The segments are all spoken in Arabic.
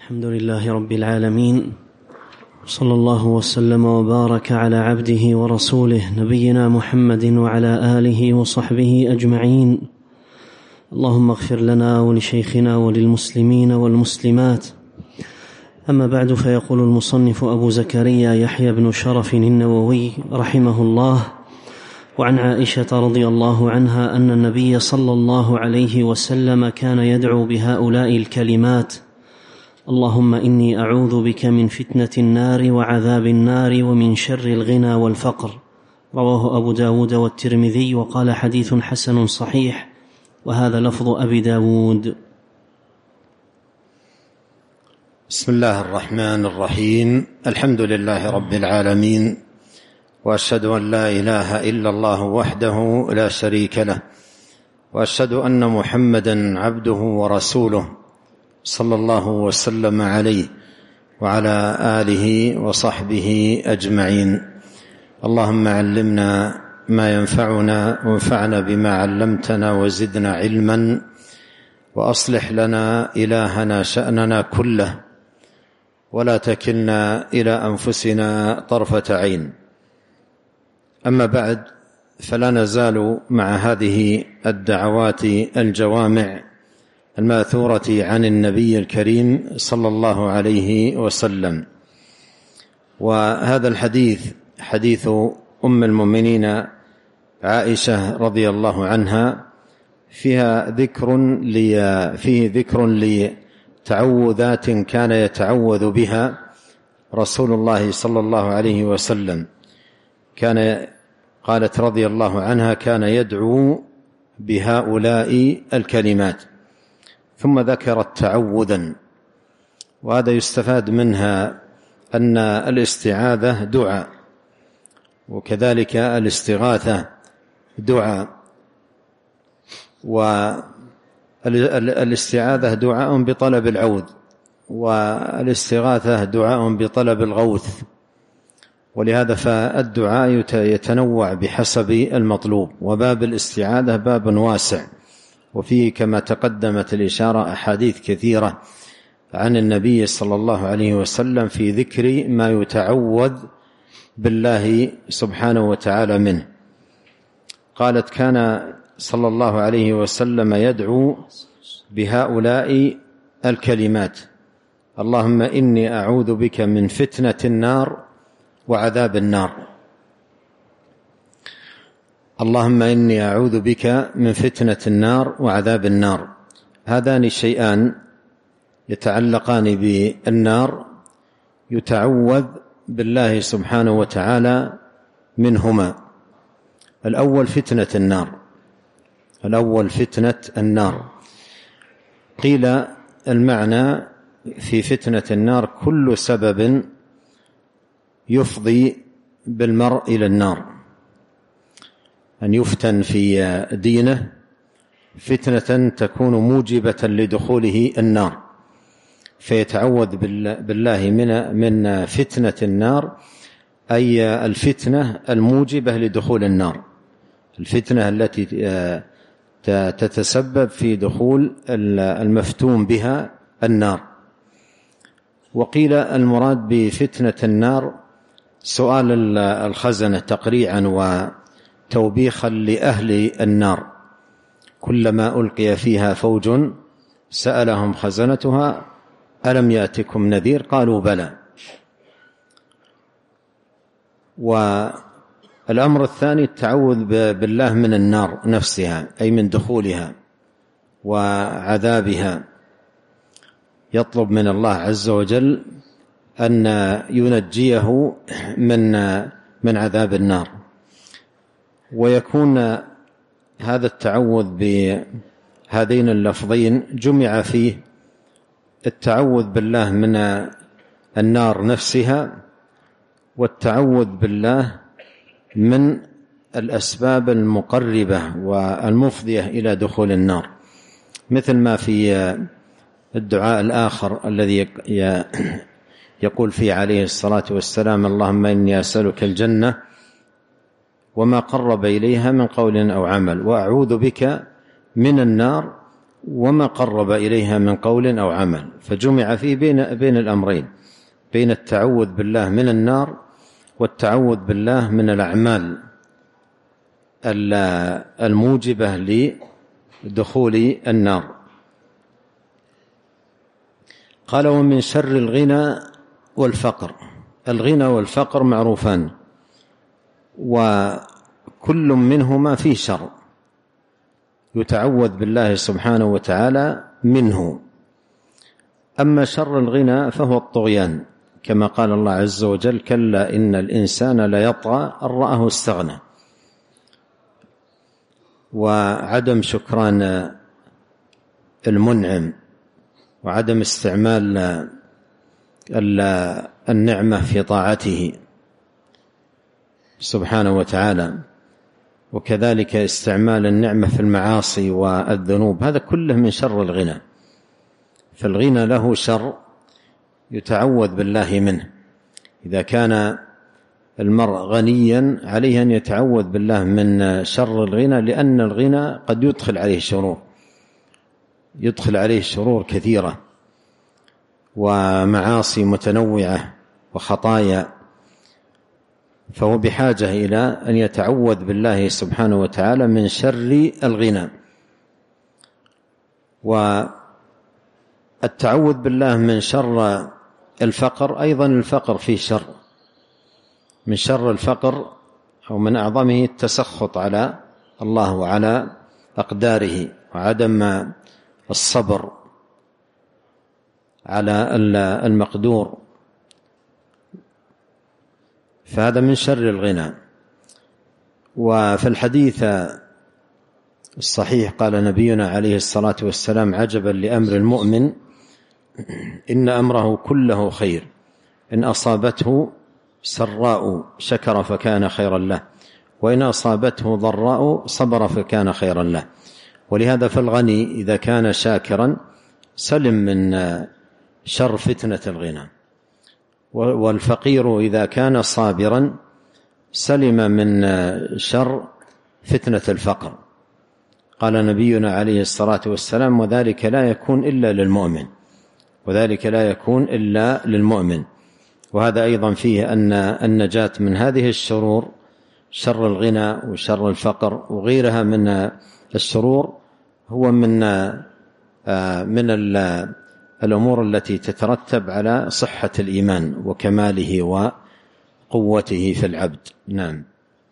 الحمد لله رب العالمين، صلى الله وسلم وبارك على عبده ورسوله نبينا محمد وعلى آله وصحبه أجمعين. اللهم اغفر لنا ولشيخنا وللمسلمين والمسلمات. أما بعد، فيقول المصنف أبو زكريا يحيى بن شرف النووي رحمه الله: وعن عائشة رضي الله عنها أن النبي صلى الله عليه وسلم كان يدعو بهؤلاء الكلمات: اللهم إني أعوذ بك من فتنة النار وعذاب النار ومن شر الغنى والفقر. رواه أبو داود والترمذي، وقال حديث حسن صحيح، وهذا لفظ أبي داود. بسم الله الرحمن الرحيم. الحمد لله رب العالمين، وأشهد أن لا إله إلا الله وحده لا شريك له، وأشهد أن محمدا عبده ورسوله صلى الله وسلم عليه وعلى آله وصحبه أجمعين. اللهم علمنا ما ينفعنا وانفعنا بما علمتنا وزدنا علما، وأصلح لنا إلهنا شأننا كله، ولا تكلنا إلى أنفسنا طرفة عين. أما بعد، فلا نزال مع هذه الدعوات الجوامع الماثورة عن النبي الكريم صلى الله عليه وسلم. وهذا الحديث حديث أم المؤمنين عائشة رضي الله عنها، فيه ذكر لتعوذات كان يتعوذ بها رسول الله صلى الله عليه وسلم. قالت رضي الله عنها: كان يدعو بهؤلاء الكلمات. ثم ذكرت تعوذا، وهذا يستفاد منها أن الاستعاذة دعاء، وكذلك الاستغاثة دعاء. والاستعاذة دعاء بطلب العوذ، والاستغاثة دعاء بطلب الغوث. ولهذا فالدعاء يتنوع بحسب المطلوب، وباب الاستعاذة باب واسع، وفيه كما تقدمت الإشارة أحاديث كثيرة عن النبي صلى الله عليه وسلم في ذكر ما يتعوذ بالله سبحانه وتعالى منه. قالت: كان صلى الله عليه وسلم يدعو بهؤلاء الكلمات: اللهم إني أعوذ بك من فتنة النار وعذاب النار. اللهم إني أعوذ بك من فتنة النار وعذاب النار. هذان شيئان يتعلقان بالنار، يتعوذ بالله سبحانه وتعالى منهما. الأول فتنة النار. قيل المعنى في فتنة النار كل سبب يفضي بالمرء إلى النار، أن يفتن في دينه فتنة تكون موجبة لدخوله النار، فيتعوذ بالله من فتنة النار، أي الفتنة الموجبة لدخول النار، الفتنة التي تتسبب في دخول المفتون بها النار. وقيل المراد بفتنة النار سؤال الخزنة تقريعا وتوبيخا لأهل النار: كلما ألقي فيها فوج سألهم خزنتها ألم يأتكم نذير قالوا بلى. والأمر الثاني التعوذ بالله من النار نفسها، أي من دخولها وعذابها، يطلب من الله عز وجل أن ينجيه من عذاب النار. ويكون هذا التعوذ بهذين اللفظين جمع فيه التعوذ بالله من النار نفسها، والتعوذ بالله من الأسباب المقربة والمفضية إلى دخول النار، مثل ما في الدعاء الآخر الذي يقول فيه عليه الصلاة والسلام: اللهم إني أسألك الجنة وما قرب إليها من قول أو عمل، وأعوذ بك من النار وما قرب إليها من قول أو عمل، فجمع فيه بين الأمرين، بين التعوذ بالله من النار والتعوذ بالله من الأعمال الموجبة لدخول النار. قال: ومن شر الغنى والفقر. الغنى والفقر معروفان، وكل منهما فيه شر يتعوذ بالله سبحانه وتعالى منه. أما شر الغنى فهو الطغيان، كما قال الله عز وجل: كلا إن الإنسان ليطغى أن رآه استغنى. وعدم شكران المنعم، وعدم استعمال النعمة في طاعته سبحانه وتعالى، وكذلك استعمال النعمة في المعاصي والذنوب، هذا كله من شر الغنى. فالغنى له شر يتعوذ بالله منه. إذا كان المرء غنيا عليه أن يتعوذ بالله من شر الغنى، لأن الغنى قد يدخل عليه شرور كثيرة ومعاصي متنوعة وخطايا، فهو بحاجة إلى أن يتعوذ بالله سبحانه وتعالى من شر الغنى. والتعوذ بالله من شر الفقر أيضا، الفقر فيه شر. من شر الفقر أو من أعظمه التسخط على الله وعلى أقداره، وعدم الصبر على المقدور، فهذا من شر الغنى. وفي الحديث الصحيح قال نبينا عليه الصلاة والسلام: عجبا لأمر المؤمن، إن أمره كله خير، إن أصابته سراء شكر فكان خيرا له، وإن أصابته ضراء صبر فكان خيرا له. ولهذا فالغني إذا كان شاكرا سلم من شر فتنة الغنى، والفقير إذا كان صابرا سلم من شر فتنة الفقر. قال نبينا عليه الصلاة والسلام: وذلك لا يكون إلا للمؤمن. وهذا أيضا فيه أن النجاة من هذه الشرور، شر الغنى وشر الفقر وغيرها من الشرور، هو من الأمور التي تترتب على صحة الإيمان وكماله وقوته في العبد. نعم.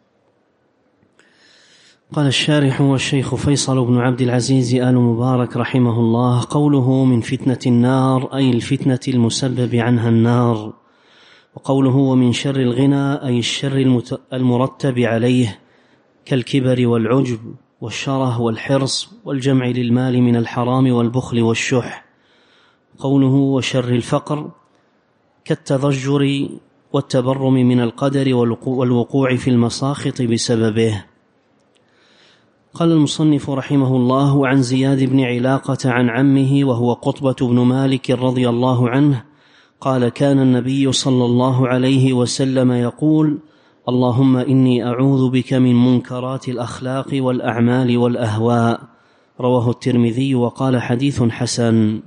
قال الشارح: والشيخ فيصل بن عبد العزيز آل مبارك رحمه الله: قوله من فتنة النار أي الفتنة المسبب عنها النار، وقوله ومن شر الغنى أي الشر المرتب عليه كالكبر والعجب والشره والحرص والجمع للمال من الحرام والبخل والشح. قوله وشر الفقر كالتضجر والتبرم من القدر والوقوع في المساخط بسببه. قال المصنف رحمه الله: عن زياد بن علاقة عن عمه وهو قطبة بن مالك رضي الله عنه قال: كان النبي صلى الله عليه وسلم يقول: اللهم إني أعوذ بك من منكرات الأخلاق والأعمال والأهواء. رواه الترمذي وقال: حديث حسن.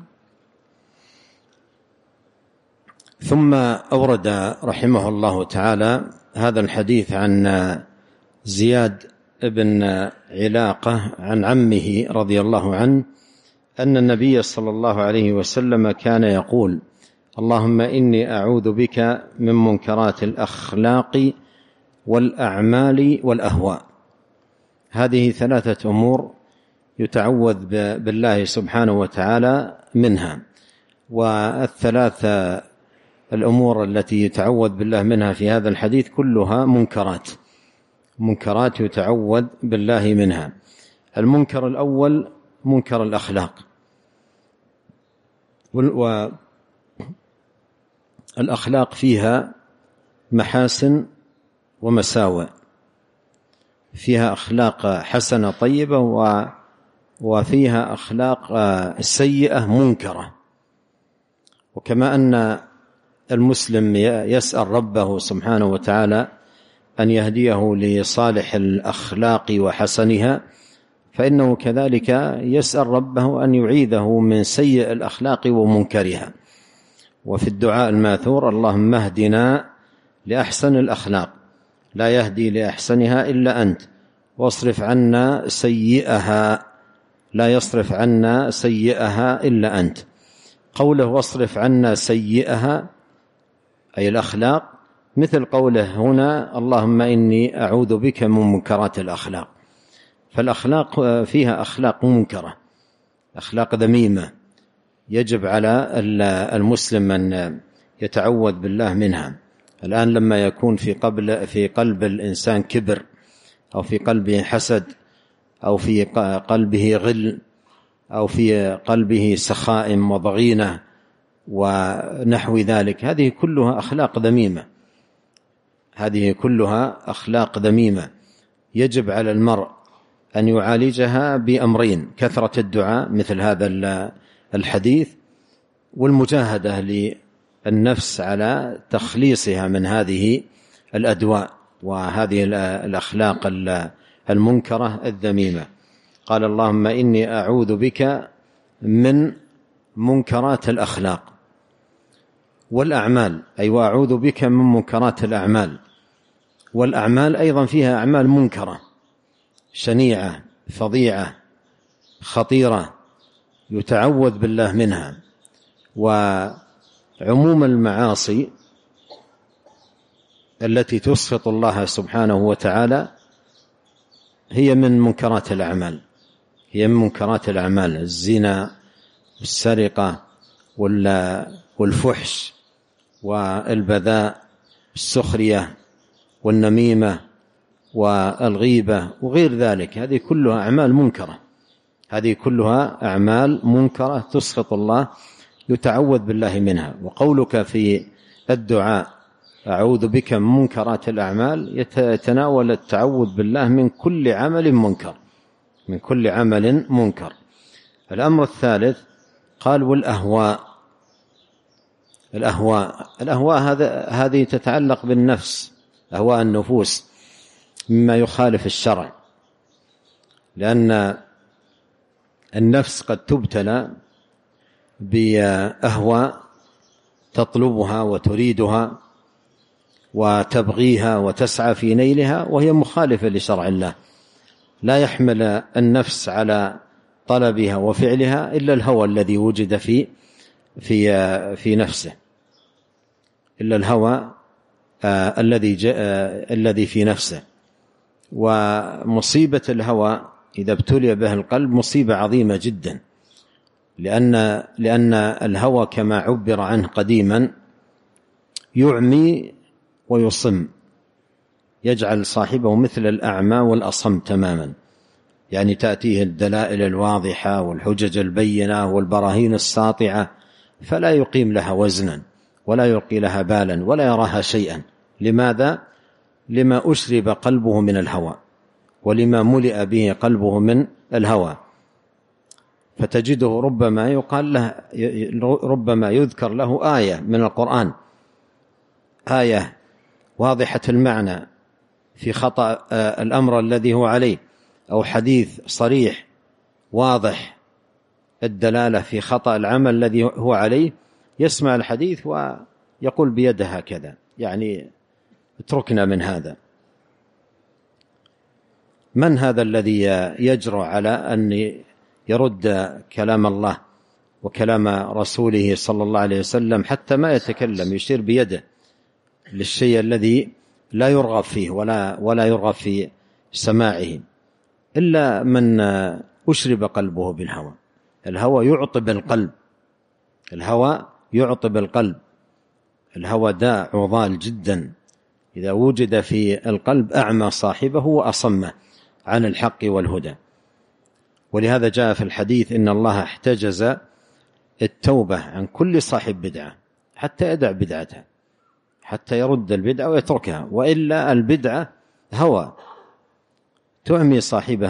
ثم أورد رحمه الله تعالى هذا الحديث عن زياد بن علاقة عن عمه رضي الله عنه أن النبي صلى الله عليه وسلم كان يقول: اللهم إني أعوذ بك من منكرات الأخلاق والأعمال والأهواء. هذه ثلاثة أمور يتعوذ بالله سبحانه وتعالى منها، والثلاثة الأمور التي يتعوذ بالله منها في هذا الحديث كلها منكرات يتعوذ بالله منها. المنكر الأول منكر الأخلاق، والأخلاق فيها محاسن ومساوئ، فيها أخلاق حسنة طيبة وفيها أخلاق سيئة منكرة. وكما أن المسلم يسأل ربه سبحانه وتعالى أن يهديه لصالح الأخلاق وحسنها، فإنه كذلك يسأل ربه أن يعيذه من سيء الأخلاق ومنكرها. وفي الدعاء الماثور: اللهم اهدنا لأحسن الأخلاق لا يهدي لأحسنها إلا أنت، واصرف عنا سيئها لا يصرف عنا سيئها إلا أنت. قوله واصرف عنا سيئها أي الأخلاق، مثل قوله هنا: اللهم إني أعوذ بك من منكرات الأخلاق. فالأخلاق فيها أخلاق منكرة، أخلاق ذميمة، يجب على المسلم أن يتعوذ بالله منها. الآن لما يكون في قلب الإنسان كبر، أو في قلبه حسد، أو في قلبه غل، أو في قلبه سخائم وضغينة ونحو ذلك، هذه كلها أخلاق ذميمة، هذه كلها أخلاق ذميمة. يجب على المرء أن يعالجها بأمرين: كثرة الدعاء مثل هذا الحديث، والمجاهدة للنفس على تخليصها من هذه الأدواء وهذه الأخلاق المنكرة الذميمة. قال: اللهم إني أعوذ بك من منكرات الأخلاق والأعمال، أي وأعوذ بك من منكرات الأعمال. والأعمال أيضا فيها أعمال منكرة شنيعة فظيعة خطيرة يتعوذ بالله منها. وعموم المعاصي التي تسخط الله سبحانه وتعالى هي من منكرات الأعمال، هي من منكرات الأعمال: الزنا والسرقة والفحش والبذاء، السخرية والنميمة والغيبة وغير ذلك. هذه كلها أعمال منكرة، هذه كلها أعمال منكرة تسخط الله، يتعوذ بالله منها. وقولك في الدعاء أعوذ بك من منكرات الأعمال يتناول التعوذ بالله من كل عمل منكر، من كل عمل منكر. الأمر الثالث قال: والأهواء. الأهواء هذه تتعلق بالنفس، أهواء النفوس، مما يخالف الشرع، لأن النفس قد تبتلى بأهواء تطلبها وتريدها وتبغيها وتسعى في نيلها، وهي مخالفة لشرع الله. لا يحمل النفس على طلبها وفعلها إلا الهوى الذي وجد في نفسه، إلا الهوى الذي في نفسه. ومصيبة الهوى إذا ابتلي به القلب مصيبة عظيمة جدا، لأن الهوى كما عبر عنه قديما يعمي ويصم، يجعل صاحبه مثل الأعمى والأصم تماما. يعني تأتيه الدلائل الواضحة والحجج البينة والبراهين الساطعة، فلا يقيم لها وزنا ولا يلقي لها بالا ولا يراها شيئا. لماذا؟ لما أشرب قلبه من الهوى، ولما ملئ به قلبه من الهوى. فتجده ربما يقال له، ربما يذكر له آية من القرآن، آية واضحة المعنى في خطأ الأمر الذي هو عليه، أو حديث صريح واضح الدلالة في خطأ العمل الذي هو عليه، يسمع الحديث ويقول بيده هكذا، يعني اتركنا من هذا. من هذا الذي يجرؤ على أن يرد كلام الله وكلام رسوله صلى الله عليه وسلم حتى ما يتكلم، يشير بيده للشيء الذي لا يرغب فيه ولا يرغب في سماعه، إلا من أشرب قلبه بالهوى. الهوى يعطب القلب، الهوى يعطب القلب. الهوى داء عضال جدا، إذا وجد في القلب أعمى صاحبه وأصمه عن الحق والهدى. ولهذا جاء في الحديث إن الله احتجز التوبة عن كل صاحب بدعة حتى يدع بدعتها، حتى يرد البدعة ويتركها، وإلا البدعة هوى تعمي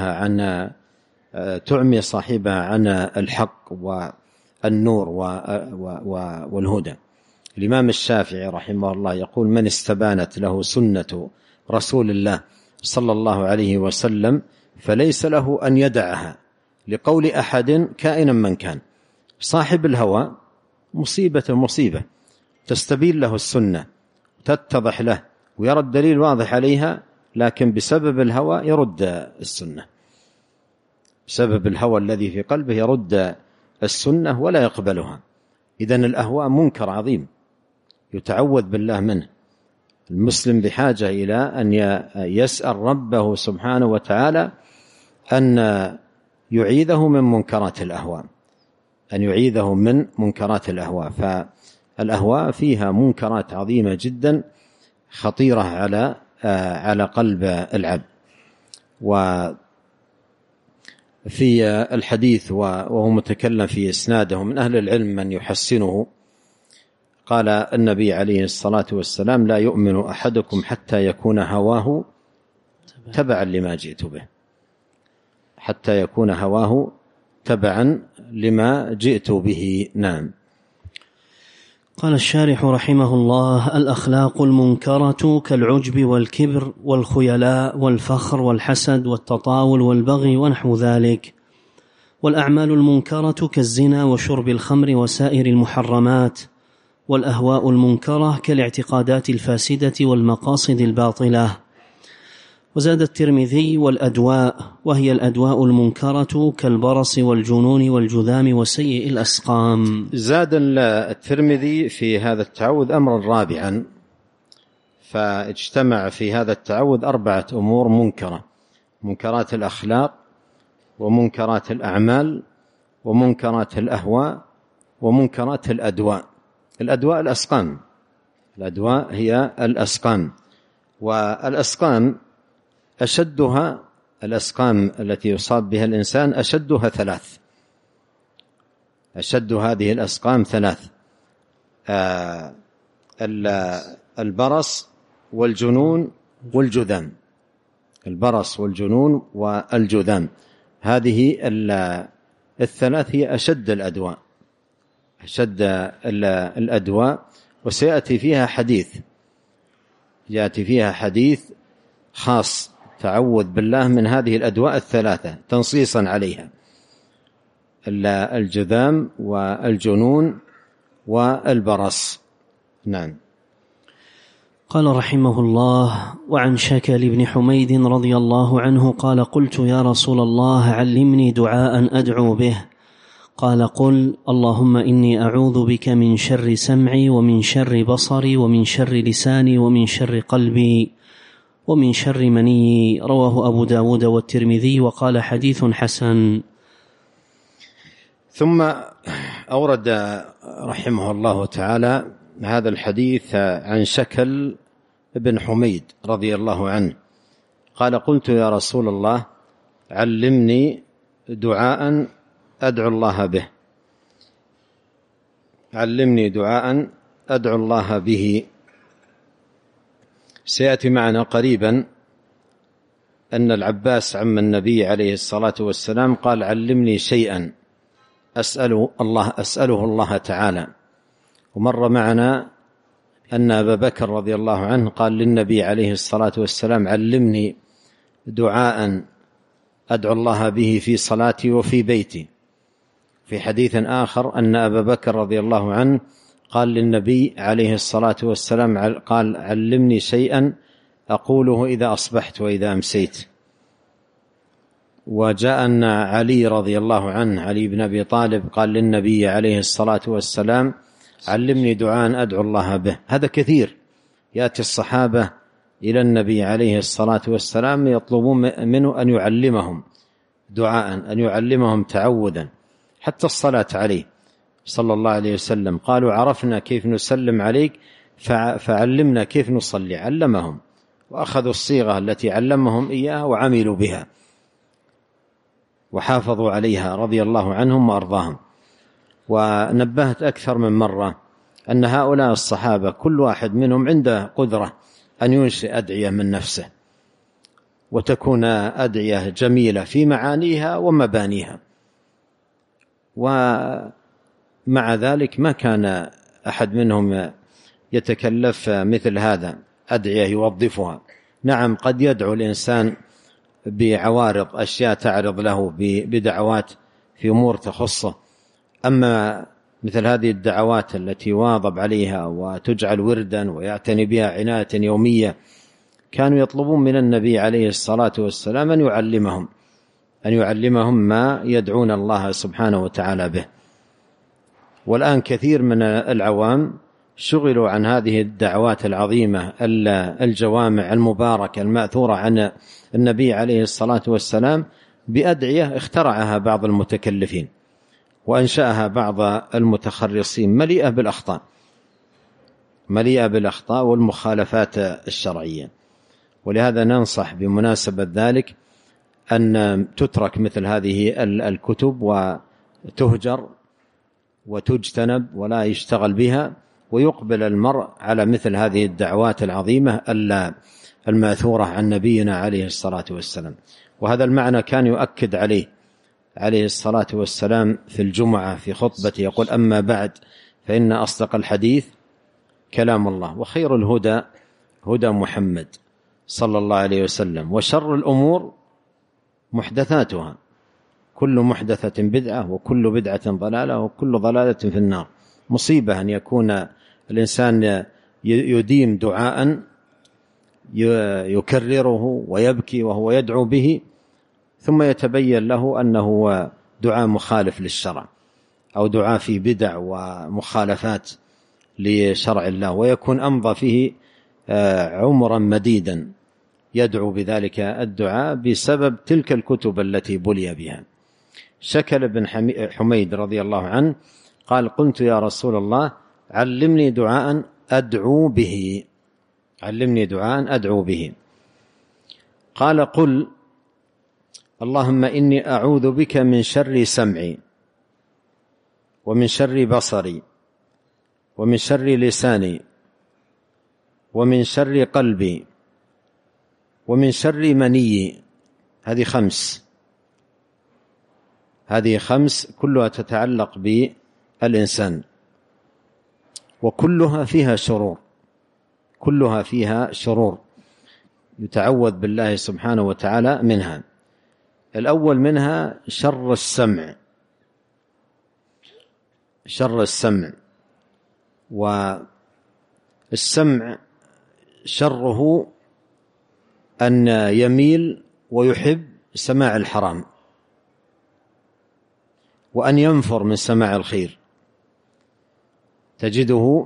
صاحبها عن الحق والنور والهدى. الإمام الشافعي رحمه الله يقول: من استبانت له سنة رسول الله صلى الله عليه وسلم فليس له أن يدعها لقول أحد كائنا من كان. صاحب الهوى مصيبة تستبين له السنة تتضح له ويرى الدليل واضح عليها، لكن بسبب الهوى يرد السنة، بسبب الهوى الذي في قلبه يرد السنة ولا يقبلها. إذن الأهواء منكر عظيم يتعوذ بالله منه. المسلم بحاجة إلى أن يسأل ربه سبحانه وتعالى أن يعيذه من منكرات الأهواء، أن يعيذه من منكرات الأهواء. فالأهواء فيها منكرات عظيمة جدا خطيرة على قلب العبد. وفي الحديث وهو متكلم في إسناده من أهل العلم من يحسنه، قال النبي عليه الصلاة والسلام: لا يؤمن أحدكم حتى يكون هواه تبعا لما جئت به، حتى يكون هواه تبعا لما جئت به. نعم. قال الشارح رحمه الله: الأخلاق المنكرة كالعجب والكبر والخيلاء والفخر والحسد والتطاول والبغي ونحو ذلك. والأعمال المنكرة كالزنا وشرب الخمر وسائر المحرمات. والأهواء المنكرة كالاعتقادات الفاسدة والمقاصد الباطلة. وزاد الترمذي: والأدواء، وهي الأدواء المنكرة كالبرص والجنون والجذام وسيء الأسقام. زاد الترمذي في هذا التعوذ أمرا رابعا، فاجتمع في هذا التعوذ 4 أمور منكرة: منكرات الأخلاق، ومنكرات الأعمال، ومنكرات الأهواء، ومنكرات الأدواء. الأدواء الأسقام، الأدواء هي الأسقام. والأسقام أشدها، الأسقام التي يصاب بها الإنسان أشدها 3، أشد هذه الأسقام 3: البرص والجنون والجذام. البرص والجنون والجذام، هذه 3 هي أشد الأدواء، أشد الأدواء. وسيأتي فيها حديث، يأتي فيها حديث خاص تعوذ بالله من هذه الأدواء 3 تنصيصا عليها: الجذام والجنون والبرص. نعم. قال رحمه الله: وعن شكل بن حميد رضي الله عنه قال: قلت يا رسول الله علمني دعاء أدعو به. قال: قل: اللهم إني أعوذ بك من شر سمعي ومن شر بصري ومن شر لساني ومن شر قلبي ومن شر مني. رواه أبو داود والترمذي وقال: حديث حسن. ثم أورد رحمه الله تعالى هذا الحديث عن شكل بن حميد رضي الله عنه قال: قلت يا رسول الله علمني دعاء أدعو الله به، علمني دعاء أدعو الله به. سيأتي معنا قريبا أن العباس عم النبي عليه الصلاة والسلام قال: علمني شيئا أسأله الله تعالى. ومر معنا أن أبا بكر رضي الله عنه قال للنبي عليه الصلاة والسلام: علمني دعاء أدعو الله به في صلاتي وفي بيتي. في حديث آخر أن أبا بكر رضي الله عنه قال للنبي عليه الصلاة والسلام: قال: علمني شيئا أقوله إذا أصبحت وإذا أمسيت. وجاء أن علي رضي الله عنه، علي بن أبي طالب، قال للنبي عليه الصلاة والسلام: علمني دعاء أدعو الله به. هذا كثير، يأتي الصحابة إلى النبي عليه الصلاة والسلام يطلبون منه أن يعلمهم دعاء، أن يعلمهم تعوذا، حتى الصلاة عليه صلى الله عليه وسلم. قالوا: عرفنا كيف نسلم عليك فعلمنا كيف نصلي. علمهم وأخذوا الصيغة التي علمهم إياها وعملوا بها وحافظوا عليها رضي الله عنهم وأرضاهم. ونبهت أكثر من مرة أن هؤلاء الصحابة كل واحد منهم عنده قدرة أن ينشئ أدعية من نفسه، وتكون أدعية جميلة في معانيها ومبانيها. ومع ذلك ما كان أحد منهم يتكلف مثل هذا أدعية يوظفها. نعم، قد يدعو الإنسان بعوارض، أشياء تعرض له بدعوات في أمور تخصه. أما مثل هذه الدعوات التي واظب عليها وتجعل وردا ويعتني بها عناية يومية، كانوا يطلبون من النبي عليه الصلاة والسلام أن يعلمهم ما يدعون الله سبحانه وتعالى به. والآن كثير من العوام شغلوا عن هذه الدعوات العظيمة الجوامع المباركة المأثورة عن النبي عليه الصلاة والسلام بأدعية اخترعها بعض المتكلفين وأنشأها بعض المتخرصين، مليئة بالأخطاء والمخالفات الشرعية. ولهذا ننصح بمناسبة ذلك أن تترك مثل هذه الكتب وتهجر وتجتنب ولا يشتغل بها، ويقبل المرء على مثل هذه الدعوات العظيمة الماثورة عن نبينا عليه الصلاة والسلام. وهذا المعنى كان يؤكد عليه الصلاة والسلام في الجمعة في خطبته، يقول: أما بعد فإن أصدق الحديث كلام الله، وخير الهدى هدى محمد صلى الله عليه وسلم، وشر الأمور محدثاتها، كل محدثة بدعة وكل بدعة ضلالة وكل ضلالة في النار. مصيبة أن يكون الإنسان يديم دعاء يكرره ويبكي وهو يدعو به، ثم يتبين له أنه دعاء مخالف للشرع أو دعاء في بدع ومخالفات لشرع الله، ويكون أمضى فيه عمرا مديدا يدعو بذلك الدعاء بسبب تلك الكتب التي بلي بها. شكل بن حميد رضي الله عنه قال: قلت يا رسول الله علمني دعاء أدعو به. قال: قل اللهم إني أعوذ بك من شر سمعي ومن شر بصري ومن شر لساني ومن شر قلبي ومن شر مني. هذه خمس كلها تتعلق بالإنسان، وكلها فيها شرور يتعوذ بالله سبحانه وتعالى منها. الأول منها شر السمع، والسمع شره أن يميل ويحب سماع الحرام، وأن ينفر من سماع الخير. تجده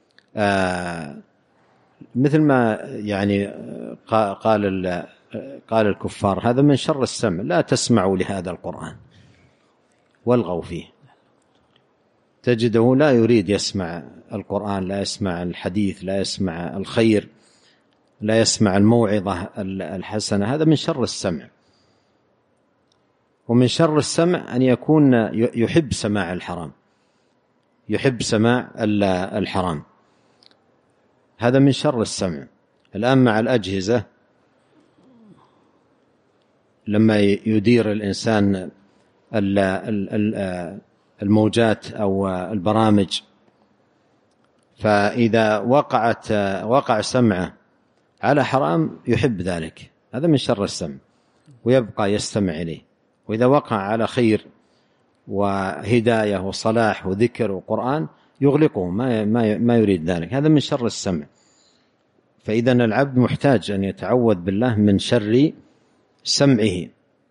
مثل ما يعني قال الكفار: هذا من شر السمع، لا تسمعوا لهذا القرآن والغوا فيه. تجده لا يريد يسمع القرآن، لا يسمع الحديث، لا يسمع الخير، لا يسمع الموعظة الحسنة. هذا من شر السمع. ومن شر السمع أن يكون يحب سماع الحرام، هذا من شر السمع. الآن مع الأجهزة لما يدير الإنسان الموجات أو البرامج، فإذا وقع سمعه على حرام يحب ذلك، هذا من شر السمع، ويبقى يستمع إليه. وإذا وقع على خير وهداية وصلاح وذكر وقرآن يغلقه، ما يريد ذلك، هذا من شر السمع. فإذا العبد محتاج أن يتعوذ بالله من شر سمعه.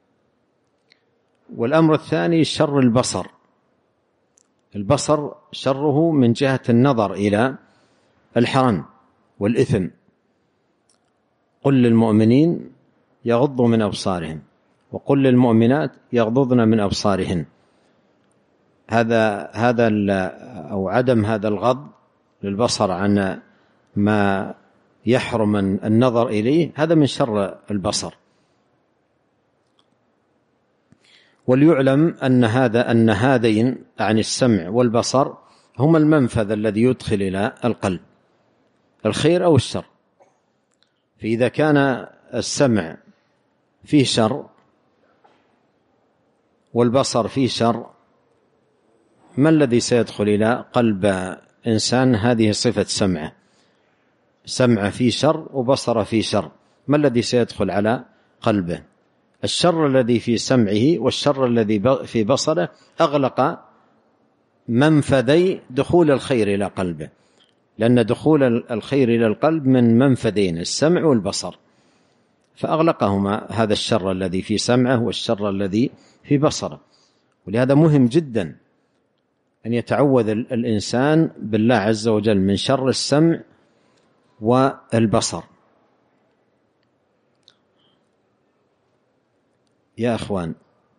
والأمر الثاني شر البصر شره من جهة النظر إلى الحرام والإثم. قل للمؤمنين يغضوا من أبصارهم وقل للمؤمنات يغضضن من أبصارهن. هذا أو عدم هذا الغض للبصر عن ما يحرم النظر إليه، هذا من شر البصر. وليعلم أن هذين عن السمع والبصر هما المنفذ الذي يدخل إلى القلب الخير أو الشر. فإذا كان السمع فيه شر والبصر فيه شر، ما الذي سيدخل إلى قلب إنسان هذه صفة سمع فيه شر وبصر فيه شر، ما الذي سيدخل على قلبه؟ الشر الذي في سمعه والشر الذي في بصره أغلق منفذي دخول الخير إلى قلبه، لأن دخول الخير إلى القلب من منفذين، السمع والبصر، فأغلقهما هذا الشر الذي في سمعه والشر الذي في بصره. ولهذا مهم جدا أن يتعوذ الإنسان بالله عز وجل من شر السمع والبصر. يا أخوان،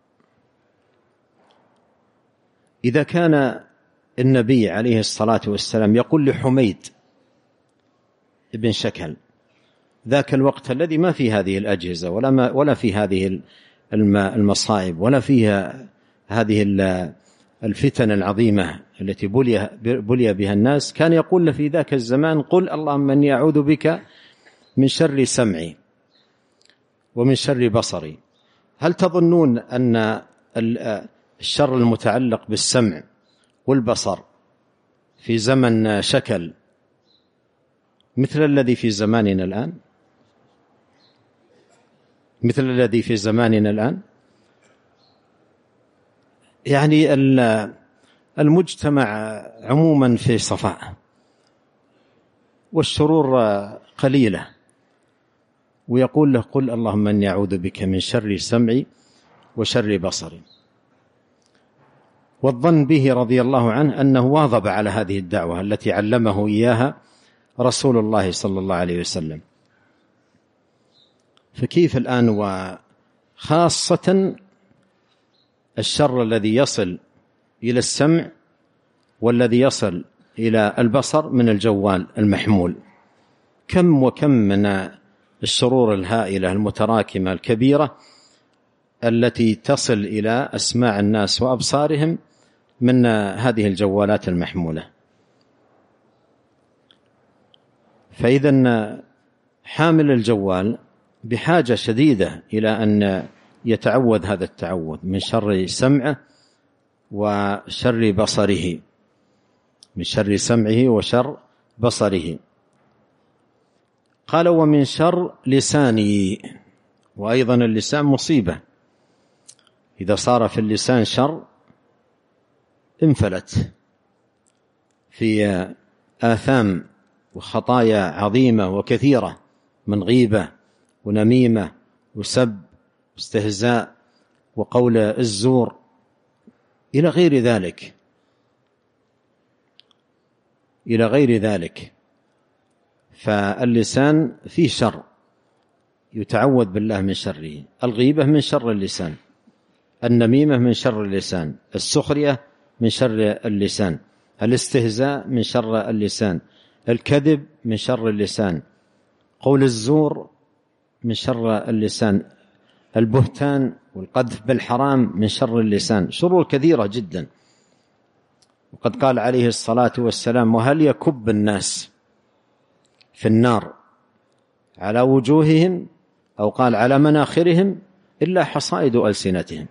إذا كان النبي عليه الصلاة والسلام يقول لحميد بن شكل ذاك الوقت الذي ما في هذه الأجهزة ولا في هذه المصائب ولا فيها هذه الفتن العظيمة التي بلي بها الناس، كان يقول له في ذاك الزمان: قل اللهم إني أعوذ بك من شر سمعي ومن شر بصري. هل تظنون أن الشر المتعلق بالسمع والبصر في زمن شكل مثل الذي في زماننا الآن؟ مثل الذي في زماننا الآن؟ يعني المجتمع عموما في صفاء والشرور قليلة، ويقول له: قل اللهم إني أعوذ بك من شر سمعي وشر بصري. والظن به رضي الله عنه أنه واظب على هذه الدعوة التي علمه إياها رسول الله صلى الله عليه وسلم. فكيف الآن وخاصة الشر الذي يصل إلى السمع والذي يصل إلى البصر من الجوال المحمول؟ كم وكم من الشرور الهائلة المتراكمة الكبيرة التي تصل إلى أسماع الناس وأبصارهم من هذه الجوالات المحمولة. فإذا حامل الجوال بحاجة شديدة إلى أن يتعوذ هذا التعوذ من شر سمعه وشر بصره، من شر سمعه وشر بصره. قال: ومن شر لساني. وأيضا اللسان مصيبة، إذا صار في اللسان شر انفلت في آثام وخطايا عظيمة وكثيرة من غيبة ونميمة وسب واستهزاء وقول الزور إلى غير ذلك، إلى غير ذلك. فاللسان فيه شر يتعوذ بالله من شره. الغيبة من شر اللسان، النميمة من شر اللسان، السخرية من شر اللسان، الاستهزاء من شر اللسان، الكذب من شر اللسان، قول الزور من شر اللسان، البهتان والقذف بالحرام من شر اللسان. شرور كثيرة جدا. وقد قال عليه الصلاة والسلام: وهل يكب الناس في النار على وجوههم، أو قال على مناخرهم، إلا حصائد ألسنتهم،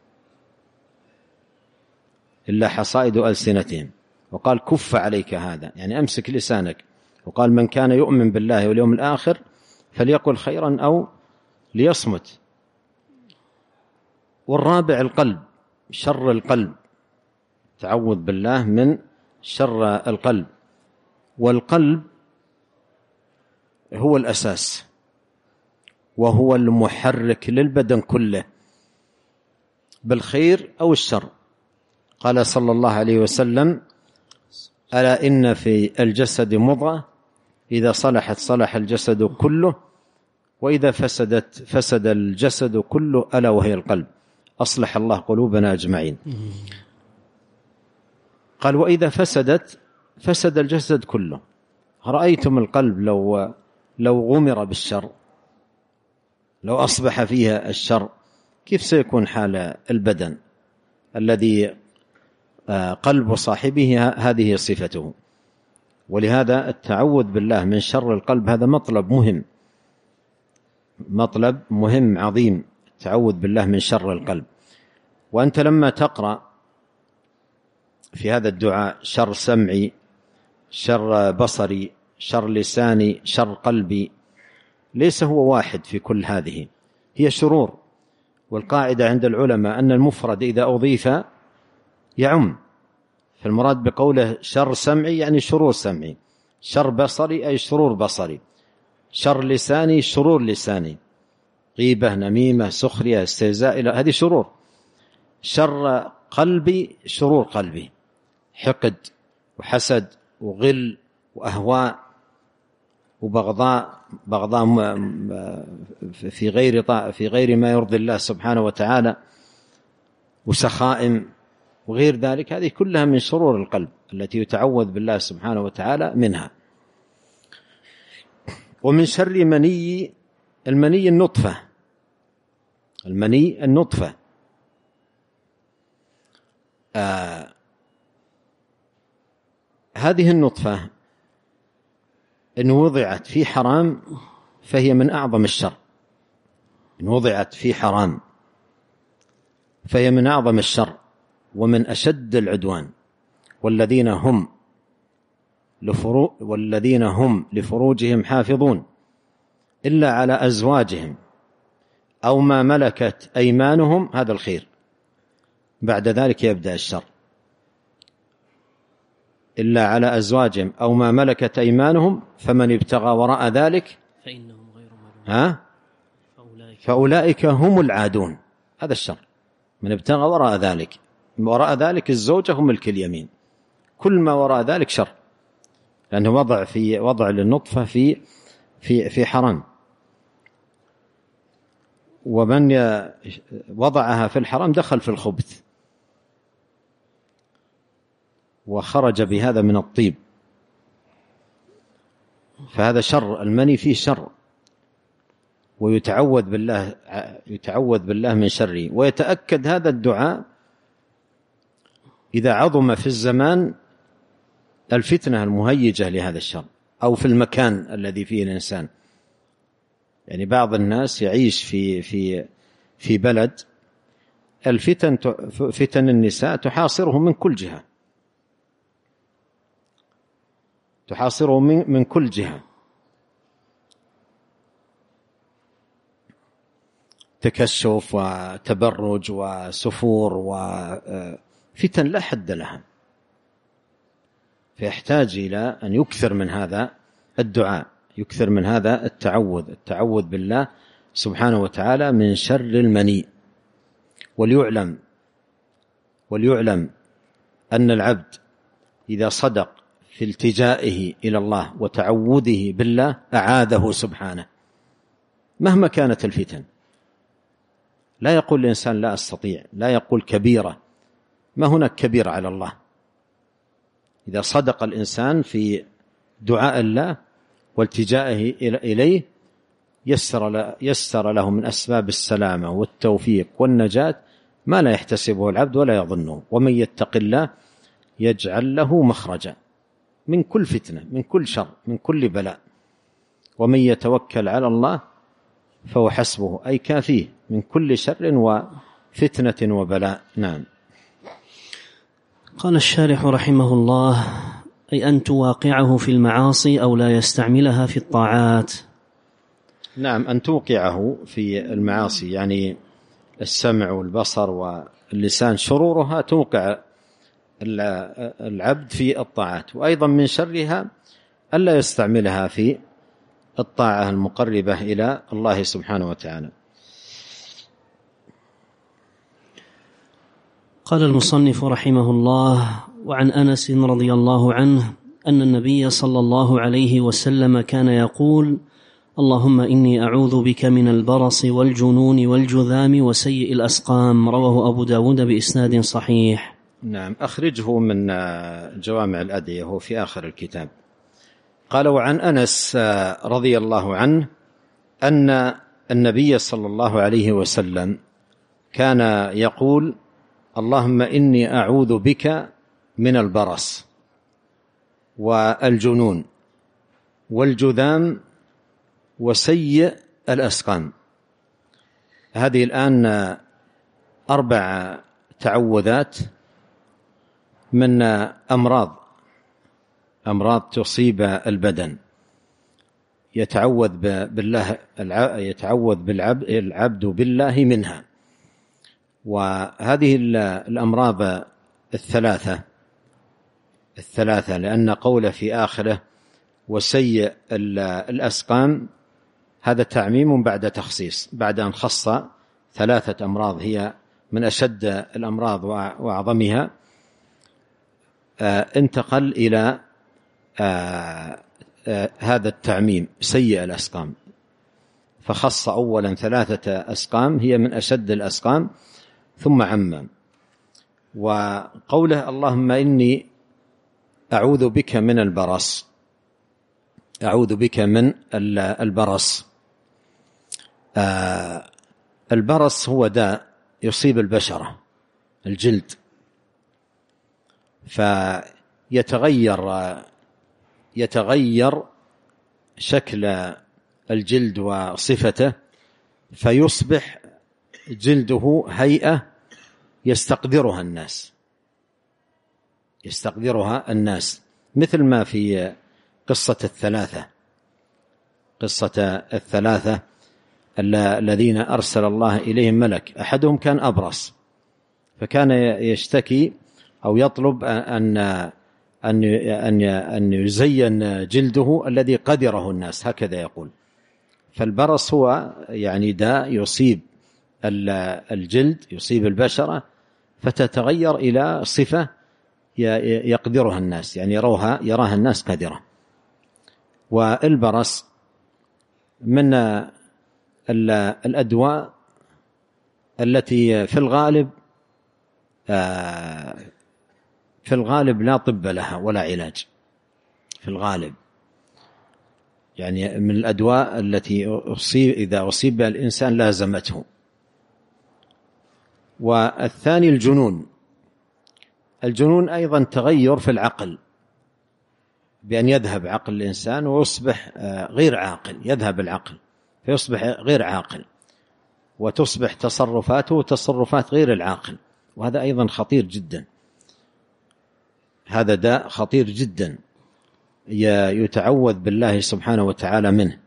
إلا حصائد ألسنتهم. وقال: كف عليك هذا، يعني أمسك لسانك. وقال: من كان يؤمن بالله واليوم الآخر فليقل خيرا أو ليصمت. والرابع القلب، شر القلب، تعوذ بالله من شر القلب. والقلب هو الأساس وهو المحرك للبدن كله بالخير أو الشر. قال صلى الله عليه وسلم: ألا إن في الجسد مضغة إذا صلحت صلح الجسد كله، وإذا فسدت فسد الجسد كله، ألا وهي القلب. أصلح الله قلوبنا أجمعين. قال: وإذا فسدت فسد الجسد كله. رأيتم القلب لو غمر بالشر، لو أصبح فيها الشر، كيف سيكون حال البدن الذي قلب صاحبه هذه صفته؟ ولهذا التعوذ بالله من شر القلب هذا مطلب مهم، مطلب مهم عظيم، التعوذ بالله من شر القلب. وأنت لما تقرأ في هذا الدعاء: شر سمعي، شر بصري، شر لساني، شر قلبي، ليس هو واحد في كل هذه، هي شرور والقاعدة عند العلماء أن المفرد إذا أضيف يعم، فالمراد بقوله شر سمعي يعني شرور سمعي، شر بصري أي شرور بصري، شر لساني شرور لساني، غيبة نميمة سخرية استهزاء إلى هذه شرور. شر قلبي شرور قلبي، حقد وحسد وغل وأهواء وبغضاء في غير ما يرضي الله سبحانه وتعالى، وسخائم وغير ذلك، هذه كلها من شرور القلب التي يتعوذ بالله سبحانه وتعالى منها. ومن شر المني النطفة، المني النطفة هذه النطفة إن وضعت في حرام فهي من أعظم الشر، إن وضعت في حرام فهي من أعظم الشر ومن أشد العدوان. والذين هم لفروجهم حافظون إلا على أزواجهم أو ما ملكت أيمانهم، هذا الخير، بعد ذلك يبدأ الشر. إلا على أزواجهم أو ما ملكت أيمانهم فمن ابتغى وراء ذلك فإنهم غير ملومين فأولئك هم العادون، هذا الشر. من ابتغى وراء ذلك الزوجة هم ملك اليمين، كل ما وراء ذلك شر، لأنه وضع للنطفة في حرام، ومن وضعها في الحرام دخل في الخبث وخرج بهذا من الطيب، فهذا شر. المني فيه شر، ويتعوذ بالله من شره. ويتأكد هذا الدعاء إذا عظم في الزمان الفتنة المهيجة لهذا الشر أو في المكان الذي فيه الإنسان. يعني بعض الناس يعيش في بلد فتن النساء تحاصره من كل جهة، تحاصره من كل جهة، تكشف وتبرج وسفور وفتن لا حد لها، فيحتاج إلى أن يكثر من هذا الدعاء، يكثر من هذا التعوذ بالله سبحانه وتعالى من شر المني. وليعلم أن العبد إذا صدق في التجائه إلى الله وتعوذه بالله أعاذه سبحانه مهما كانت الفتن. لا يقول الإنسان لا أستطيع، لا يقول كبيرة، ما هناك كبير على الله. إذا صدق الإنسان في دعاء الله والتجائه إليه يسر له من أسباب السلامة والتوفيق والنجاة ما لا يحتسبه العبد ولا يظنه. ومن يتق الله يجعل له مخرجا من كل فتنة، من كل شر، من كل بلاء. ومن يتوكل على الله فهو حسبه، أي كافيه من كل شر وفتنة وبلاء. نعم. قال الشارح رحمه الله: أي أن توقعه في المعاصي أو لا يستعملها في الطاعات. نعم، أن توقعه في المعاصي، يعني السمع والبصر واللسان شرورها توقع العبد في الطاعات. وأيضا من شرها ألا يستعملها في الطاعة المقربة إلى الله سبحانه وتعالى. قال المصنف رحمه الله: وعن أنس رضي الله عنه أن النبي صلى الله عليه وسلم كان يقول: اللهم إني أعوذ بك من البرص والجنون والجذام وسيء الأسقام. رواه أبو داود بإسناد صحيح. نعم، أخرجه من جوامع الأدعية، هو في آخر الكتاب. قال: وعن أنس رضي الله عنه أن النبي صلى الله عليه وسلم كان يقول: اللهم إني أعوذ بك من البرص والجنون والجذام وسيء الأسقام. هذه الآن 4 تعوذات من أمراض تصيب البدن، يتعوذ بالله العبد بالله منها. وهذه الأمراض الثلاثة لأن قوله في آخره وسيء الأسقام هذا تعميم بعد تخصيص، بعد أن خص 3 أمراض هي من أشد الأمراض وأعظمها، انتقل إلى هذا التعميم سيء الأسقام، فخص أولا 3 أسقام هي من أشد الأسقام ثم عمم. وقوله اللهم إني أعوذ بك من البرص، أعوذ بك من البرص. البرص هو داء يصيب البشرة الجلد، يتغير شكل الجلد وصفته، فيصبح جلده هيئة يستقدرها الناس، مثل ما في قصة الثلاثة الذين أرسل الله إليهم ملك، أحدهم كان أبرص، فكان يشتكي أو يطلب أن يزين جلده الذي قدره الناس، هكذا يقول. فالبرص هو يعني داء يصيب الجلد، يصيب البشرة، فتتغير إلى صفة يقدرها الناس، يعني يراها الناس قادرة. والبرص من الأدواء التي في الغالب لا طب لها ولا علاج، في الغالب يعني من الأدواء التي إذا أصيب بها الإنسان لازمته. والثاني الجنون أيضا تغير في العقل، بأن يذهب عقل الإنسان ويصبح غير عاقل، يذهب العقل فيصبح غير عاقل، وتصبح تصرفاته تصرفات غير العاقل، وهذا أيضا خطير جدا، هذا داء خطير جدا يتعوذ بالله سبحانه وتعالى منه.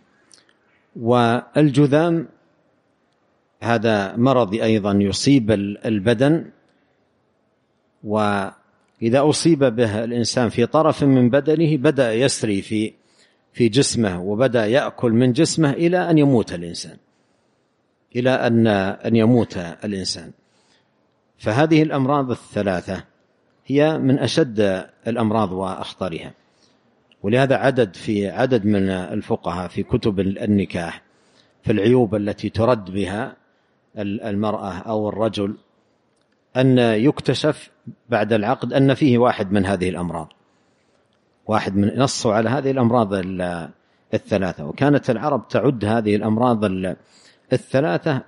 والجذام هذا مرض أيضا يصيب البدن، وإذا أصيب به الإنسان في طرف من بدنه بدأ يسري في جسمه، وبدأ يأكل من جسمه إلى أن يموت الإنسان، فهذه الأمراض الثلاثة هي من أشد الأمراض وأخطرها. ولهذا عدد من الفقهاء في كتب النكاح في العيوب التي ترد بها المرأة أو الرجل أن يكتشف بعد العقد أن فيه واحد من هذه الأمراض، نصوا على هذه الأمراض الثلاثة. وكانت العرب تعد هذه الأمراض الثلاثة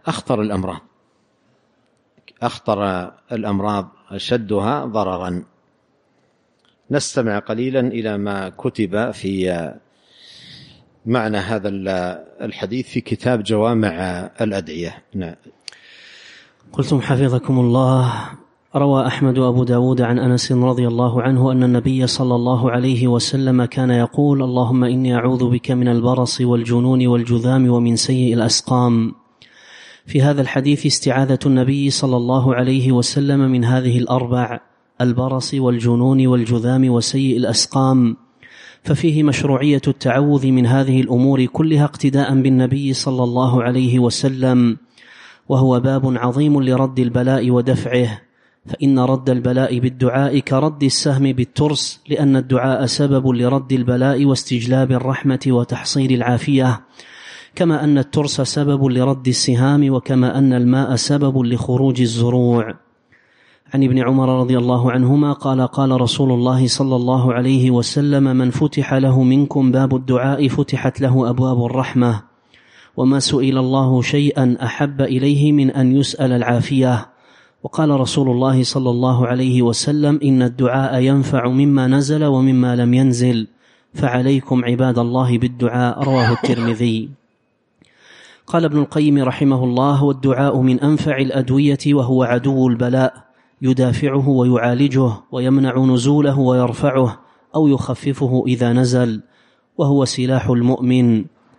أخطر الأمراض أشدها ضررا. نستمع قليلا إلى ما كتب في معنى هذا الحديث في كتاب جوامع الأدعية. نعم. قلتم حفظكم الله: روى أحمد وأبو داود عن أنس رضي الله عنه أن النبي صلى الله عليه وسلم كان يقول: اللهم إني أعوذ بك من البرص والجنون والجذام ومن سيء الأسقام. في هذا الحديث استعاذة النبي صلى الله عليه وسلم من هذه الأربع: البرص والجنون والجذام وسيء الأسقام، ففيه مشروعية التعوذ من هذه الأمور كلها اقتداء بالنبي صلى الله عليه وسلم، وهو باب عظيم لرد البلاء ودفعه، فإن رد البلاء بالدعاء كرد السهم بالترس، لأن الدعاء سبب لرد البلاء واستجلاب الرحمة وتحصيل العافية، كما أن الترس سبب لرد السهام، وكما أن الماء سبب لخروج الزروع. عن ابن عمر رضي الله عنهما قال: قال رسول الله صلى الله عليه وسلم: من فتح له منكم باب الدعاء فتحت له أبواب الرحمة، وما سئل الله شيئا أحب إليه من أن يسأل العافية. وقال رسول الله صلى الله عليه وسلم: إن الدعاء ينفع مما نزل ومما لم ينزل، فعليكم عباد الله بالدعاء. رواه الترمذي. قال ابن القيم رحمه الله: والدعاء من أنفع الأدوية، وهو عدو البلاء، يدافعه ويعالجه ويمنع نزوله ويرفعه أو يخففه إذا نزل، وهو سلاح المؤمن.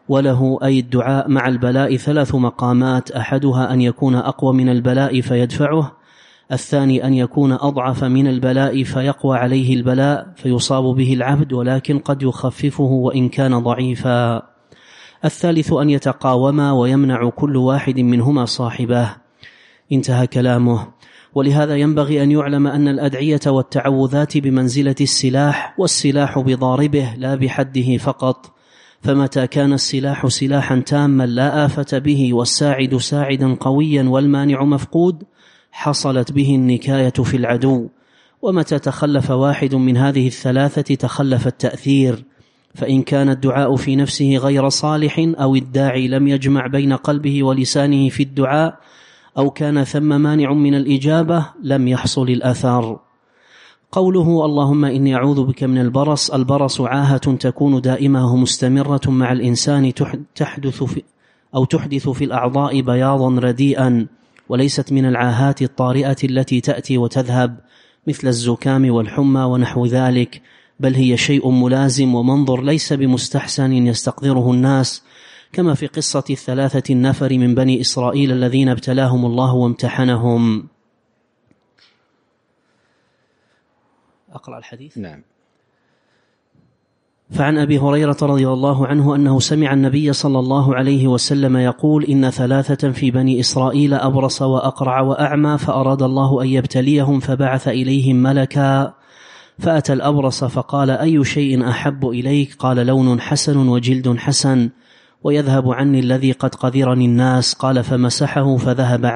وله أي الدعاء مع البلاء 3 مقامات: أحدها أن يكون أقوى من البلاء فيدفعه، الثاني أن يكون أضعف من البلاء فيقوى عليه البلاء فيصاب به العبد ولكن قد يخففه وإن كان ضعيفا، الثالث أن يتقاوما ويمنع كل واحد منهما صاحبه. انتهى كلامه. ولهذا ينبغي أن يعلم أن الأدعية والتعوذات بمنزلة السلاح، والسلاح بضاربه لا بحده فقط، فمتى كان السلاح سلاحا تاما لا آفة به والساعد ساعدا قويا والمانع مفقود حصلت به النكاية في العدو، ومتى تخلف واحد من هذه الثلاثة تخلف التأثير، فإن كان الدعاء في نفسه غير صالح أو الداعي لم يجمع بين قلبه ولسانه في الدعاء أو كان ثم مانع من الإجابة لم يحصل الأثر. قوله اللهم إني أعوذ بك من البرص، البرص عاهة تكون دائمة ومستمرة مع الإنسان تحدث في الأعضاء بياضا رديئا، وليست من العاهات الطارئة التي تأتي وتذهب مثل الزكام والحمى ونحو ذلك، بل هي شيء ملازم ومنظر ليس بمستحسن يستقدره الناس، كما في قصة 3 النفر من بني إسرائيل الذين ابتلاهم الله وامتحنهم. أقرأ الحديث. نعم. فعن أبي هريرة رضي الله عنه أنه سمع النبي صلى الله عليه وسلم يقول: إن 3 في بني إسرائيل أبرص وأقرع وأعمى، فأراد الله أن يبتليهم فبعث إليهم ملكا، فأتى الأبرص فقال: أي شيء أحب إليك؟ قال: لون حسن وجلد حسن ويذهب عني الذي قد قذرني الناس. قال: فمسحه فذهب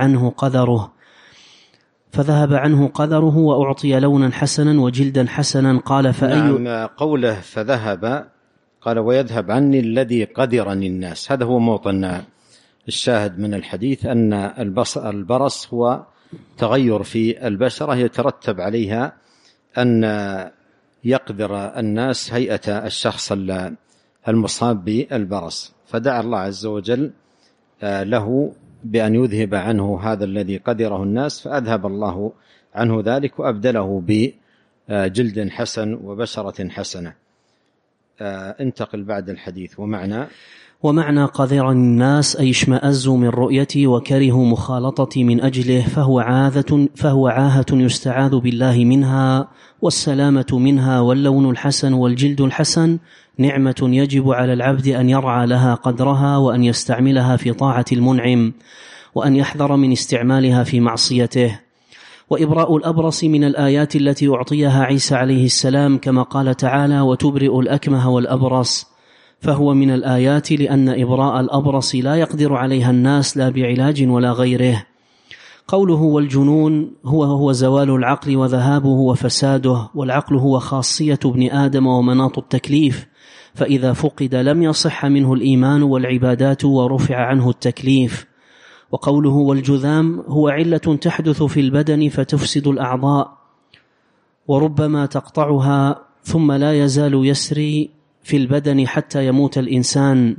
عنه قذره وأعطي لونا حسنا وجلدا حسنا. قال: نعم. قوله فذهب قال: ويذهب عني الذي قذرني الناس، هذا هو موطن الشاهد من الحديث، أن البرص هو تغير في البشرة يترتب عليها أن يقذر الناس هيئة الشخص المصاب بالبرص، فدعا الله عز وجل له بأن يذهب عنه هذا الذي قدره الناس، فأذهب الله عنه ذلك وأبدله بجلد حسن وبشرة حسنة. انتقل بعد الحديث. ومعنى قذر الناس أي اشمأزوا من رؤيتي وكرهوا مخالطتي من أجله، فهو عاهة يستعاذ بالله منها والسلامة منها، واللون الحسن والجلد الحسن نعمة يجب على العبد أن يرعى لها قدرها وأن يستعملها في طاعة المنعم، وأن يحذر من استعمالها في معصيته. وإبراء الأبرص من الآيات التي أعطيها عيسى عليه السلام، كما قال تعالى: وتبرئ الأكمه والأبرص، فهو من الآيات لأن إبراء الأبرص لا يقدر عليها الناس لا بعلاج ولا غيره. قوله والجنون هو زوال العقل وذهابه وفساده، والعقل هو خاصية ابن آدم ومناط التكليف، فإذا فقد لم يصح منه الإيمان والعبادات ورفع عنه التكليف. وقوله والجذام هو علة تحدث في البدن فتفسد الأعضاء وربما تقطعها، ثم لا يزال يسري في البدن حتى يموت الإنسان.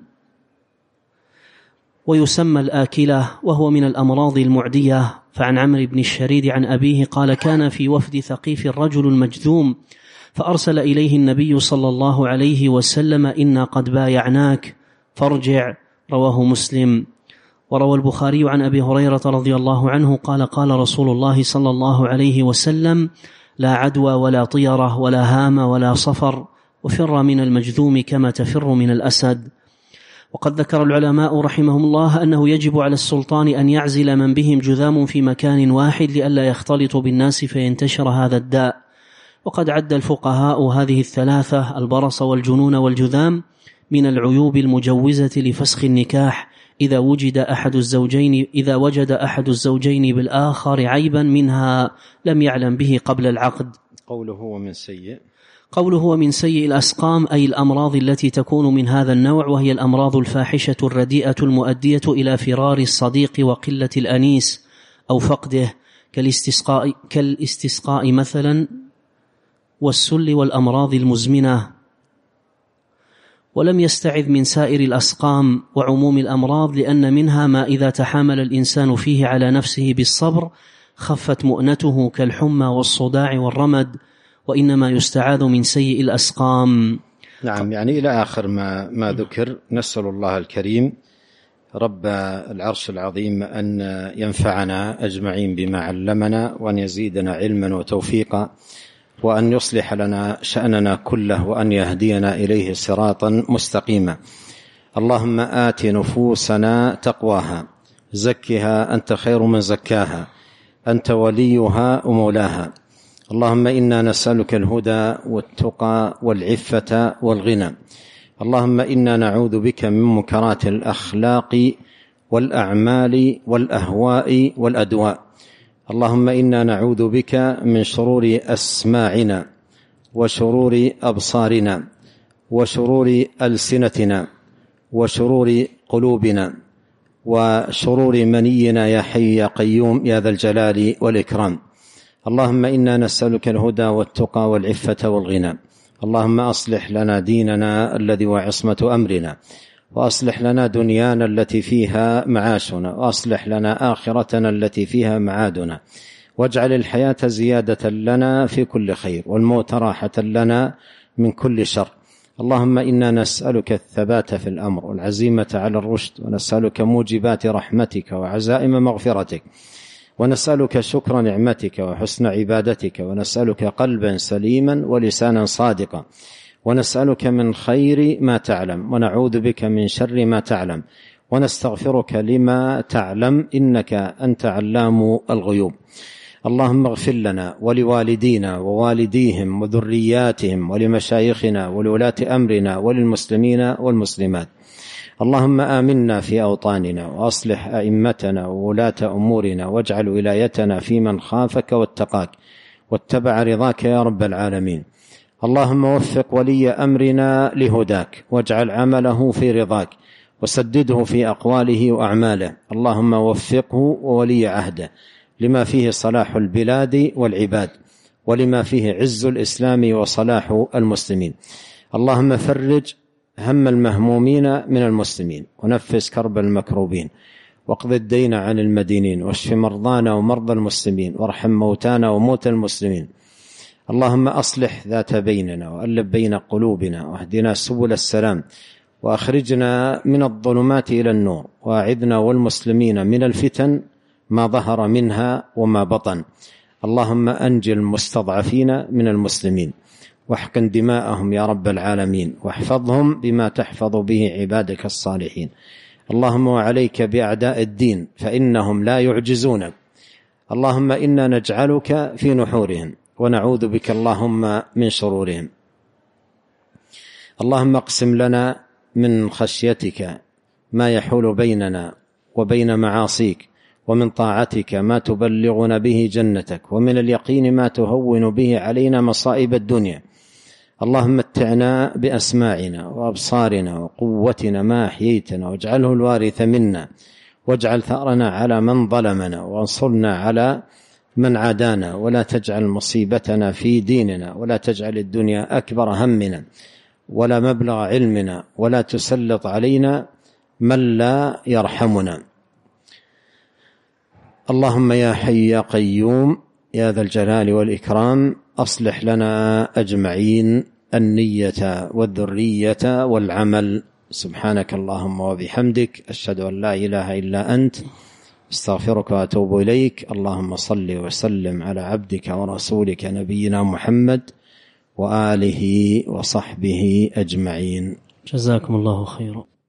ويسمى الآكلة، وهو من الأمراض المعدية. فعن عمرو بن الشريد عن أبيه قال: كان في وفد ثقيف الرجل المجذوم، فأرسل إليه النبي صلى الله عليه وسلم: إنا قد بايعناك فارجع. رواه مسلم. وروى البخاري عن أبي هريرة رضي الله عنه قال: قال رسول الله صلى الله عليه وسلم: لا عدوى ولا طيرة ولا هام ولا صفر، وفر من المجذوم كما تفر من الأسد. وقد ذكر العلماء رحمهم الله أنه يجب على السلطان أن يعزل من بهم جذام في مكان واحد لئلا يختلط بالناس فينتشر هذا الداء. وقد عد الفقهاء هذه 3 البرص والجنون والجذام من العيوب المجوزة لفسخ النكاح إذا وجد أحد الزوجين بالآخر عيبا منها لم يعلم به قبل العقد. قوله هو من سيء الأسقام أي الأمراض التي تكون من هذا النوع، وهي الأمراض الفاحشة الرديئة المؤدية إلى فرار الصديق وقلة الأنيس أو فقده، كالاستسقاء مثلا والسل والأمراض المزمنة. ولم يستعذ من سائر الأسقام وعموم الأمراض، لأن منها ما إذا تحامل الإنسان فيه على نفسه بالصبر خفت مؤنته كالحمى والصداع والرمد، وإنما يستعاذ من سيء الأسقام. نعم، يعني إلى آخر ما ذكر. نسأل الله الكريم رب العرش العظيم أن ينفعنا أجمعين بما علمنا، وأن يزيدنا علما وتوفيقا، وأن يصلح لنا شأننا كله، وأن يهدينا إليه صراطا مستقيما. اللهم آت نفوسنا تقواها، زكها أنت خير من زكاها، أنت وليها ومولاها. اللهم إنا نسألك الهدى والتقى والعفة والغنى. اللهم إنا نعوذ بك من منكرات الأخلاق والأعمال والأهواء والأدواء. اللهم إنا نعوذ بك من شرور أسماعنا وشرور أبصارنا وشرور ألسنتنا وشرور قلوبنا وشرور منينا يا حي يا قيوم يا ذا الجلال والإكرام. اللهم إنا نسألك الهدى والتقى والعفة والغنى. اللهم أصلح لنا ديننا الذي هو عصمة أمرنا، وأصلح لنا دنيانا التي فيها معاشنا، وأصلح لنا آخرتنا التي فيها معادنا، واجعل الحياة زيادة لنا في كل خير، والموت راحة لنا من كل شر. اللهم إنا نسألك الثبات في الأمر والعزيمة على الرشد، ونسألك موجبات رحمتك وعزائم مغفرتك، ونسألك شكر نعمتك وحسن عبادتك، ونسألك قلبا سليما ولسانا صادقا، ونسألك من خير ما تعلم، ونعوذ بك من شر ما تعلم، ونستغفرك لما تعلم، إنك أنت علام الغيوب. اللهم اغفر لنا ولوالدينا ووالديهم وذرياتهم ولمشايخنا ولولاة أمرنا وللمسلمين والمسلمات. اللهم آمنا في أوطاننا، وأصلح أئمتنا وولاة أمورنا، واجعل ولايتنا في من خافك واتقاك واتبع رضاك يا رب العالمين. اللهم وفق ولي أمرنا لهداك، واجعل عمله في رضاك، وسدده في أقواله وأعماله. اللهم وفقه وولي عهده لما فيه صلاح البلاد والعباد، ولما فيه عز الإسلام وصلاح المسلمين. اللهم فرج هم المهمومين من المسلمين، ونفس كرب المكروبين، واقض الدين عن المدينين، واشف مرضانا ومرضى المسلمين، وارحم موتانا وموتى المسلمين. اللهم أصلح ذات بيننا، وألف بين قلوبنا، واهدنا سبل السلام، وأخرجنا من الظلمات إلى النور، وأعذنا والمسلمين من الفتن ما ظهر منها وما بطن. اللهم أنجِ المستضعفين من المسلمين، واحقن دماءهم يا رب العالمين، واحفظهم بما تحفظ به عبادك الصالحين. اللهم وعليك بأعداء الدين فإنهم لا يعجزونك. اللهم إنا نجعلك في نحورهم، ونعوذ بك اللهم من شرورهم. اللهم اقسم لنا من خشيتك ما يحول بيننا وبين معاصيك، ومن طاعتك ما تبلغنا به جنتك، ومن اليقين ما تهون به علينا مصائب الدنيا. اللهم متعنا بأسماعنا وأبصارنا وقوتنا ما أحييتنا، واجعله الوارث منا، واجعل ثأرنا على من ظلمنا، وانصرنا على من عادانا، ولا تجعل مصيبتنا في ديننا، ولا تجعل الدنيا أكبر همنا ولا مبلغ علمنا، ولا تسلط علينا من لا يرحمنا. اللهم يا حي يا قيوم يا ذا الجلال والإكرام، أصلح لنا أجمعين النية والذرية والعمل. سبحانك اللهم وبحمدك، أشهد أن لا إله إلا أنت، استغفرك وأتوب إليك. اللهم صل وسلم على عبدك ورسولك نبينا محمد وآله وصحبه أجمعين. جزاكم الله خيرا.